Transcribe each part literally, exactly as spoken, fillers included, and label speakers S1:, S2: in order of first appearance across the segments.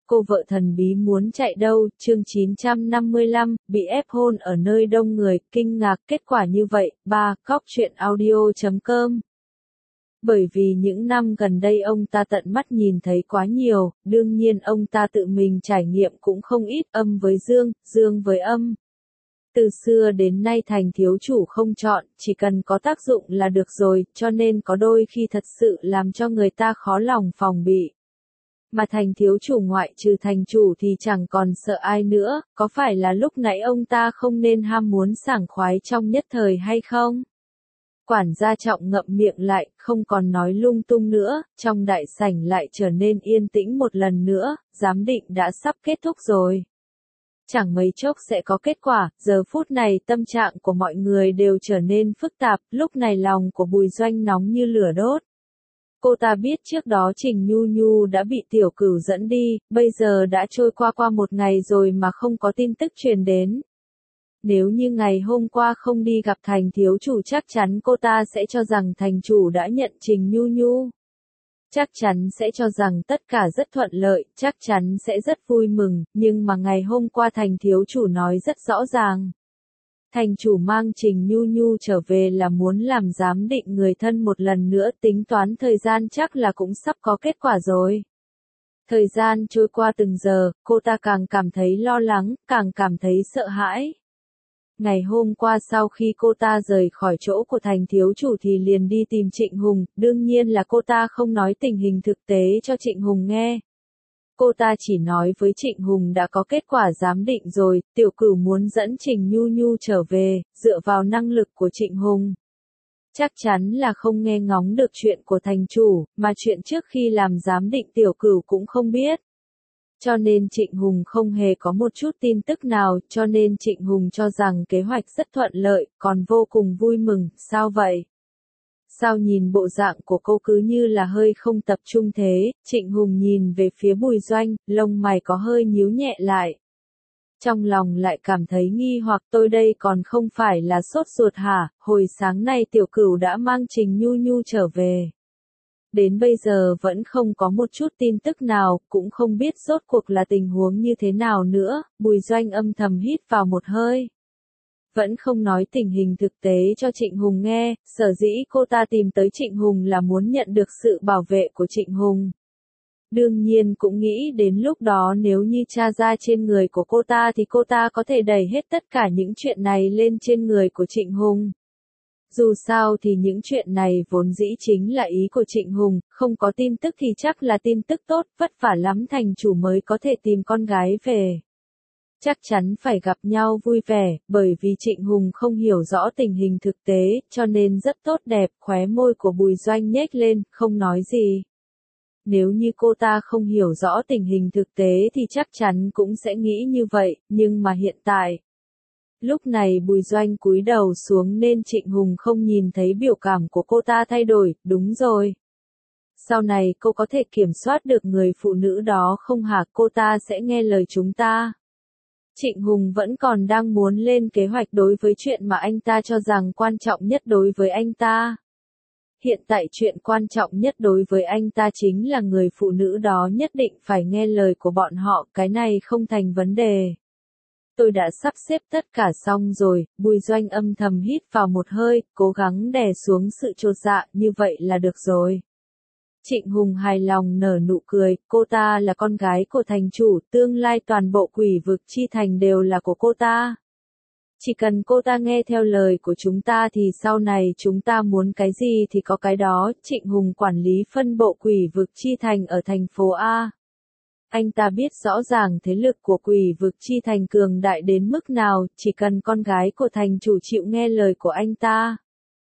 S1: cô vợ thần bí muốn chạy đâu, chương chín trăm năm mươi lăm, bị ép hôn ở nơi đông người, kinh ngạc kết quả như vậy, ba, cóc truyện audio chấm com. Bởi vì những năm gần đây ông ta tận mắt nhìn thấy quá nhiều, đương nhiên ông ta tự mình trải nghiệm cũng không ít, âm với dương, dương với âm. Từ xưa đến nay thành thiếu chủ không chọn, chỉ cần có tác dụng là được rồi, cho nên có đôi khi thật sự làm cho người ta khó lòng phòng bị. Mà thành thiếu chủ ngoại trừ thành chủ thì chẳng còn sợ ai nữa, có phải là lúc nãy ông ta không nên ham muốn sảng khoái trong nhất thời hay không? Quản gia Trọng ngậm miệng lại, không còn nói lung tung nữa, trong đại sảnh lại trở nên yên tĩnh một lần nữa, giám định đã sắp kết thúc rồi. Chẳng mấy chốc sẽ có kết quả, giờ phút này tâm trạng của mọi người đều trở nên phức tạp, lúc này lòng của Bùi Doanh nóng như lửa đốt. Cô ta biết trước đó Trình Nhu Nhu đã bị tiểu cửu dẫn đi, bây giờ đã trôi qua qua một ngày rồi mà không có tin tức truyền đến. Nếu như ngày hôm qua không đi gặp thành thiếu chủ chắc chắn cô ta sẽ cho rằng thành chủ đã nhận Trình Nhu Nhu. Chắc chắn sẽ cho rằng tất cả rất thuận lợi, chắc chắn sẽ rất vui mừng, nhưng mà ngày hôm qua thành thiếu chủ nói rất rõ ràng. Thành chủ mang Trình Nhu Nhu trở về là muốn làm giám định người thân một lần nữa, tính toán thời gian chắc là cũng sắp có kết quả rồi. Thời gian trôi qua từng giờ, cô ta càng cảm thấy lo lắng, càng cảm thấy sợ hãi. Ngày hôm qua sau khi cô ta rời khỏi chỗ của thành thiếu chủ thì liền đi tìm Trịnh Hùng, đương nhiên là cô ta không nói tình hình thực tế cho Trịnh Hùng nghe. Cô ta chỉ nói với Trịnh Hùng đã có kết quả giám định rồi, tiểu cửu muốn dẫn Trình Nhu Nhu trở về, dựa vào năng lực của Trịnh Hùng. Chắc chắn là không nghe ngóng được chuyện của thành chủ, mà chuyện trước khi làm giám định tiểu cửu cũng không biết. Cho nên Trịnh Hùng không hề có một chút tin tức nào, cho nên Trịnh Hùng cho rằng kế hoạch rất thuận lợi, còn vô cùng vui mừng, sao vậy? Sao nhìn bộ dạng của cô cứ như là hơi không tập trung thế, Trịnh Hùng nhìn về phía Bùi Doanh, lông mày có hơi nhíu nhẹ lại. Trong lòng lại cảm thấy nghi hoặc tôi đây còn không phải là sốt ruột hả, hồi sáng nay tiểu cửu đã mang Trình Nhu Nhu trở về. Đến bây giờ vẫn không có một chút tin tức nào, cũng không biết rốt cuộc là tình huống như thế nào nữa, Bùi Doanh âm thầm hít vào một hơi. Vẫn không nói tình hình thực tế cho Trịnh Hùng nghe, sở dĩ cô ta tìm tới Trịnh Hùng là muốn nhận được sự bảo vệ của Trịnh Hùng. Đương nhiên cũng nghĩ đến lúc đó nếu như tra ra trên người của cô ta thì cô ta có thể đẩy hết tất cả những chuyện này lên trên người của Trịnh Hùng. Dù sao thì những chuyện này vốn dĩ chính là ý của Trịnh Hùng, không có tin tức thì chắc là tin tức tốt, vất vả lắm thành chủ mới có thể tìm con gái về. Chắc chắn phải gặp nhau vui vẻ, bởi vì Trịnh Hùng không hiểu rõ tình hình thực tế, cho nên rất tốt đẹp, khóe môi của Bùi Doanh nhếch lên, không nói gì. Nếu như cô ta không hiểu rõ tình hình thực tế thì chắc chắn cũng sẽ nghĩ như vậy, nhưng mà hiện tại. Lúc này Bùi Doanh cúi đầu xuống nên Trịnh Hùng không nhìn thấy biểu cảm của cô ta thay đổi, đúng rồi. Sau này cô có thể kiểm soát được người phụ nữ đó không hả, cô ta sẽ nghe lời chúng ta. Trịnh Hùng vẫn còn đang muốn lên kế hoạch đối với chuyện mà anh ta cho rằng quan trọng nhất đối với anh ta. Hiện tại chuyện quan trọng nhất đối với anh ta chính là người phụ nữ đó nhất định phải nghe lời của bọn họ, cái này không thành vấn đề. Tôi đã sắp xếp tất cả xong rồi, Bùi Doanh âm thầm hít vào một hơi, cố gắng đè xuống sự chột dạ, như vậy là được rồi. Trịnh Hùng hài lòng nở nụ cười, cô ta là con gái của thành chủ, tương lai toàn bộ quỷ vực chi thành đều là của cô ta. Chỉ cần cô ta nghe theo lời của chúng ta thì sau này chúng ta muốn cái gì thì có cái đó, Trịnh Hùng quản lý phân bộ quỷ vực chi thành ở thành phố A. Anh ta biết rõ ràng thế lực của quỷ vực chi thành cường đại đến mức nào, chỉ cần con gái của thành chủ chịu nghe lời của anh ta.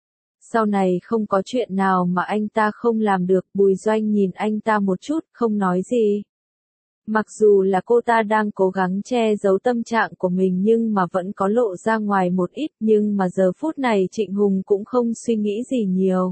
S1: Sau này không có chuyện nào mà anh ta không làm được, Bùi Doanh nhìn anh ta một chút, không nói gì. Mặc dù là cô ta đang cố gắng che giấu tâm trạng của mình nhưng mà vẫn có lộ ra ngoài một ít, nhưng mà giờ phút này Trịnh Hùng cũng không suy nghĩ gì nhiều.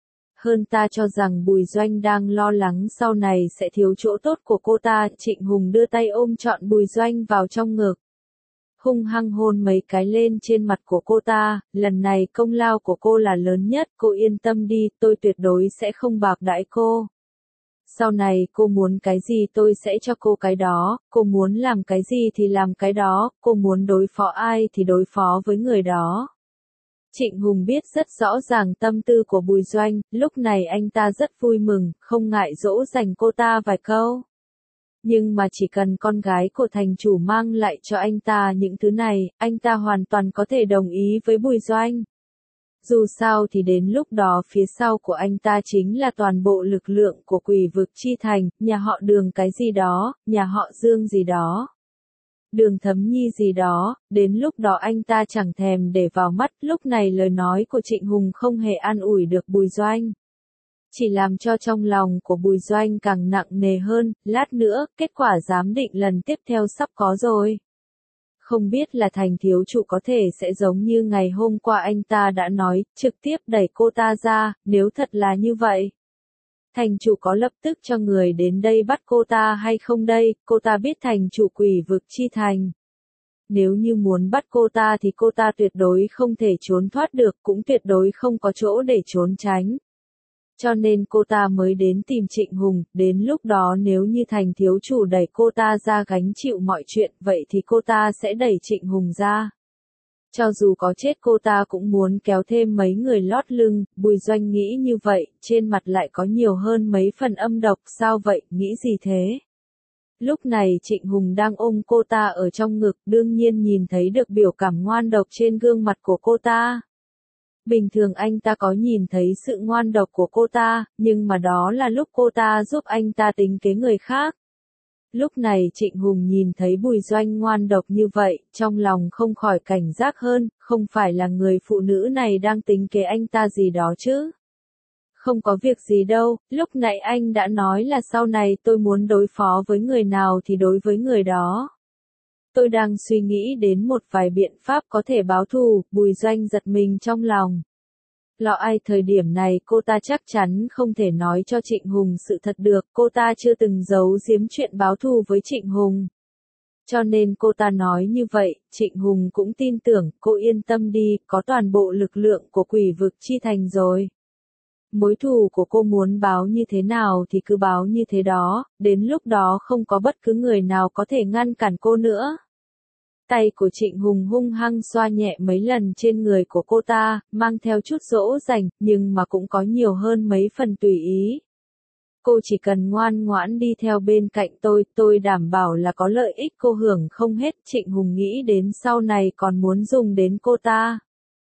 S1: Hơn ta cho rằng Bùi Doanh đang lo lắng sau này sẽ thiếu chỗ tốt của cô ta, Trịnh Hùng đưa tay ôm trọn Bùi Doanh vào trong ngực. Hung hăng hôn mấy cái lên trên mặt của cô ta, lần này công lao của cô là lớn nhất, cô yên tâm đi, tôi tuyệt đối sẽ không bạc đãi cô. Sau này cô muốn cái gì tôi sẽ cho cô cái đó, cô muốn làm cái gì thì làm cái đó, cô muốn đối phó ai thì đối phó với người đó. Trịnh Hùng biết rất rõ ràng tâm tư của Bùi Doanh, lúc này anh ta rất vui mừng, không ngại dỗ dành cô ta vài câu. Nhưng mà chỉ cần con gái của thành chủ mang lại cho anh ta những thứ này, anh ta hoàn toàn có thể đồng ý với Bùi Doanh. Dù sao thì đến lúc đó phía sau của anh ta chính là toàn bộ lực lượng của Quỷ Vực Chi Thành, nhà họ Đường cái gì đó, nhà họ Dương gì đó. Đường Thấm Nhi gì đó, đến lúc đó anh ta chẳng thèm để vào mắt, lúc này lời nói của Trịnh Hùng không hề an ủi được Bùi Doanh. Chỉ làm cho trong lòng của Bùi Doanh càng nặng nề hơn, lát nữa, kết quả giám định lần tiếp theo sắp có rồi. Không biết là thành thiếu chủ có thể sẽ giống như ngày hôm qua anh ta đã nói, trực tiếp đẩy cô ta ra, nếu thật là như vậy. Thành chủ có lập tức cho người đến đây bắt cô ta hay không đây, cô ta biết thành chủ Quỷ Vực Chi Thành. Nếu như muốn bắt cô ta thì cô ta tuyệt đối không thể trốn thoát được, cũng tuyệt đối không có chỗ để trốn tránh. Cho nên cô ta mới đến tìm Trịnh Hùng, đến lúc đó nếu như thành thiếu chủ đẩy cô ta ra gánh chịu mọi chuyện, vậy thì cô ta sẽ đẩy Trịnh Hùng ra. Cho dù có chết cô ta cũng muốn kéo thêm mấy người lót lưng, Bùi Doanh nghĩ như vậy, trên mặt lại có nhiều hơn mấy phần âm độc, sao vậy, nghĩ gì thế? Lúc này Trịnh Hùng đang ôm cô ta ở trong ngực, đương nhiên nhìn thấy được biểu cảm ngoan độc trên gương mặt của cô ta. Bình thường anh ta có nhìn thấy sự ngoan độc của cô ta, nhưng mà đó là lúc cô ta giúp anh ta tính kế người khác. Lúc này Trịnh Hùng nhìn thấy Bùi Doanh ngoan độc như vậy, trong lòng không khỏi cảnh giác hơn, không phải là người phụ nữ này đang tính kế anh ta gì đó chứ. Không có việc gì đâu, lúc nãy anh đã nói là sau này tôi muốn đối phó với người nào thì đối với người đó. Tôi đang suy nghĩ đến một vài biện pháp có thể báo thù, Bùi Doanh giật mình trong lòng. Lọ ai thời điểm này cô ta chắc chắn không thể nói cho Trịnh Hùng sự thật được, cô ta chưa từng giấu giếm chuyện báo thù với Trịnh Hùng. Cho nên cô ta nói như vậy, Trịnh Hùng cũng tin tưởng, cô yên tâm đi, có toàn bộ lực lượng của Quỷ Vực Chi Thành rồi. Mối thù của cô muốn báo như thế nào thì cứ báo như thế đó, đến lúc đó không có bất cứ người nào có thể ngăn cản cô nữa. Tay của Trịnh Hùng hung hăng xoa nhẹ mấy lần trên người của cô ta, mang theo chút dỗ dành, nhưng mà cũng có nhiều hơn mấy phần tùy ý. Cô chỉ cần ngoan ngoãn đi theo bên cạnh tôi, tôi đảm bảo là có lợi ích cô hưởng không hết. Trịnh Hùng nghĩ đến sau này còn muốn dùng đến cô ta.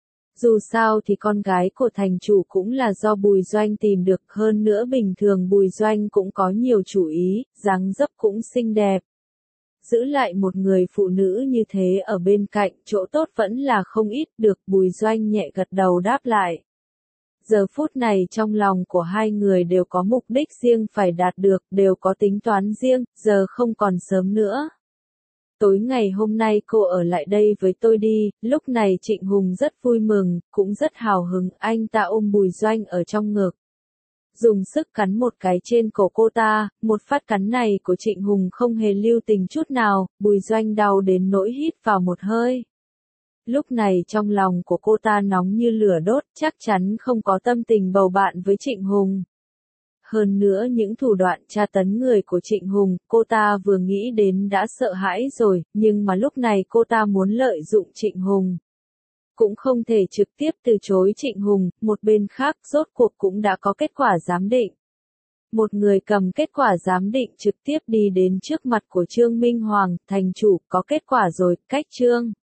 S1: Dù sao thì con gái của thành chủ cũng là do Bùi Doanh tìm được, hơn nữa bình thường Bùi Doanh cũng có nhiều chủ ý, dáng dấp cũng xinh đẹp. Giữ lại một người phụ nữ như thế ở bên cạnh, chỗ tốt vẫn là không ít, được Bùi Doanh nhẹ gật đầu đáp lại. Giờ phút này trong lòng của hai người đều có mục đích riêng phải đạt được, đều có tính toán riêng, giờ không còn sớm nữa. Tối ngày hôm nay cô ở lại đây với tôi đi, lúc này Trịnh Hùng rất vui mừng, cũng rất hào hứng, anh ta ôm Bùi Doanh ở trong ngực. Dùng sức cắn một cái trên cổ cô ta, một phát cắn này của Trịnh Hùng không hề lưu tình chút nào, Bùi Doanh đau đến nỗi hít vào một hơi. Lúc này trong lòng của cô ta nóng như lửa đốt, chắc chắn không có tâm tình bầu bạn với Trịnh Hùng. Hơn nữa những thủ đoạn tra tấn người của Trịnh Hùng, cô ta vừa nghĩ đến đã sợ hãi rồi, nhưng mà lúc này cô ta muốn lợi dụng Trịnh Hùng. Cũng không thể trực tiếp từ chối Trịnh Hùng, một bên khác rốt cuộc cũng đã có kết quả giám định. Một người cầm kết quả giám định trực tiếp đi đến trước mặt của Trương Minh Hoàng, thành chủ, có kết quả rồi, cách Trương.